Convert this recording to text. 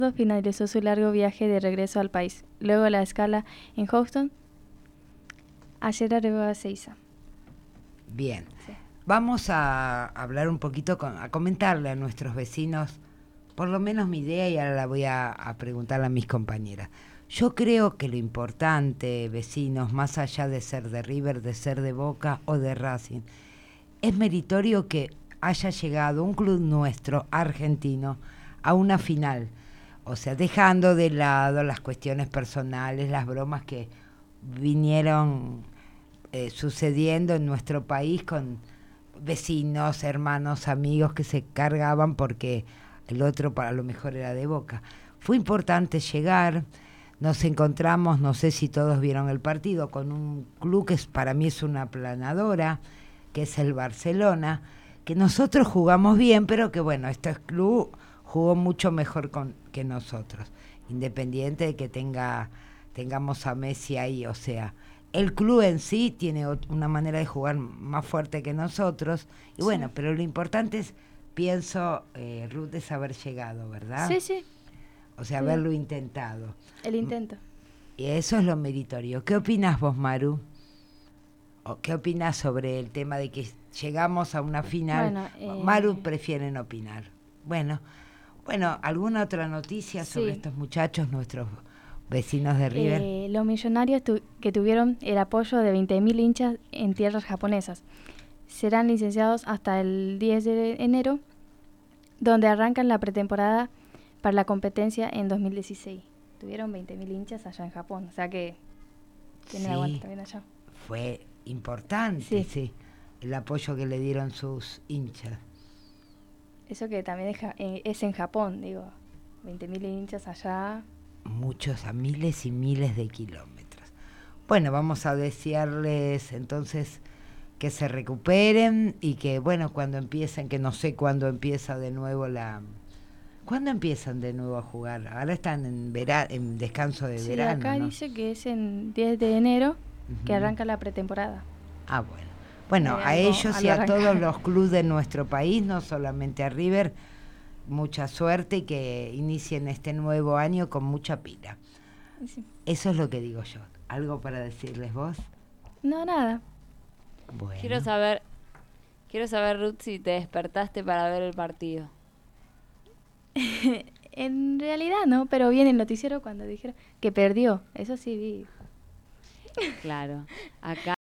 finalizó su largo viaje de regreso al país. Luego la escala en Houston, ayer arribó a Ezeiza. Bien, Sí. vamos a hablar un poquito, a comentarle a nuestros vecinos, por lo menos mi idea, y ahora la voy a preguntar a mis compañeras. Yo creo que lo importante, vecinos, más allá de ser de River, de ser de Boca o de Racing, es meritorio que haya llegado un club nuestro, argentino, a una final. O sea, dejando de lado las cuestiones personales, las bromas que vinieron sucediendo en nuestro país con vecinos, hermanos, amigos que se cargaban porque el otro para lo mejor era de Boca. Fue importante llegar, nos encontramos, no sé si todos vieron el partido, con un club que para mí es una aplanadora, que es el Barcelona, que nosotros jugamos bien, pero que bueno, este club jugó mucho mejor que nosotros, independiente de que tengamos a Messi ahí, o sea, el club en sí tiene una manera de jugar más fuerte que nosotros, y bueno, Sí. pero lo importante es, pienso, Ruth, es haber llegado, ¿verdad? Sí, sí. O sea, Sí. haberlo intentado. El intento. Y eso es lo meritorio. ¿Qué opinas vos, Maru? ¿O qué opinas sobre el tema de que llegamos a una final? Bueno, Maru prefiere no opinar. Bueno, ¿alguna otra noticia sobre sí. estos muchachos, nuestros vecinos de River? Los millonarios que tuvieron el apoyo de 20.000 hinchas en tierras japonesas serán licenciados hasta el 10 de enero, donde arrancan la pretemporada para la competencia en 2016. Tuvieron 20.000 hinchas allá en Japón, o sea que tiene Sí, aguante también allá. fue importante, Sí. sí, el apoyo que le dieron sus hinchas. Eso que también es en Japón, digo, 20.000 hinchas allá. Muchos, a miles y miles de kilómetros. Bueno, vamos a desearles entonces que se recuperen y que, bueno, cuando empiecen, que no sé cuándo empieza de nuevo ¿Cuándo empiezan de nuevo a jugar? Ahora están en descanso de Sí, verano, acá ¿no? dice que es en 10 de enero que Ujú. arranca la pretemporada. Ah, bueno. Bueno, a Algo ellos y a arrancar. todos los clubes de nuestro país, no solamente a River, mucha suerte y que inicien este nuevo año con mucha pila. Sí. Eso es lo que digo yo. ¿Algo para decirles vos? No, nada. Bueno. Quiero saber, Ruth, si te despertaste para ver el partido. En realidad no, pero vi en el noticiero cuando dijeron que perdió. Eso sí vi. Claro. Acá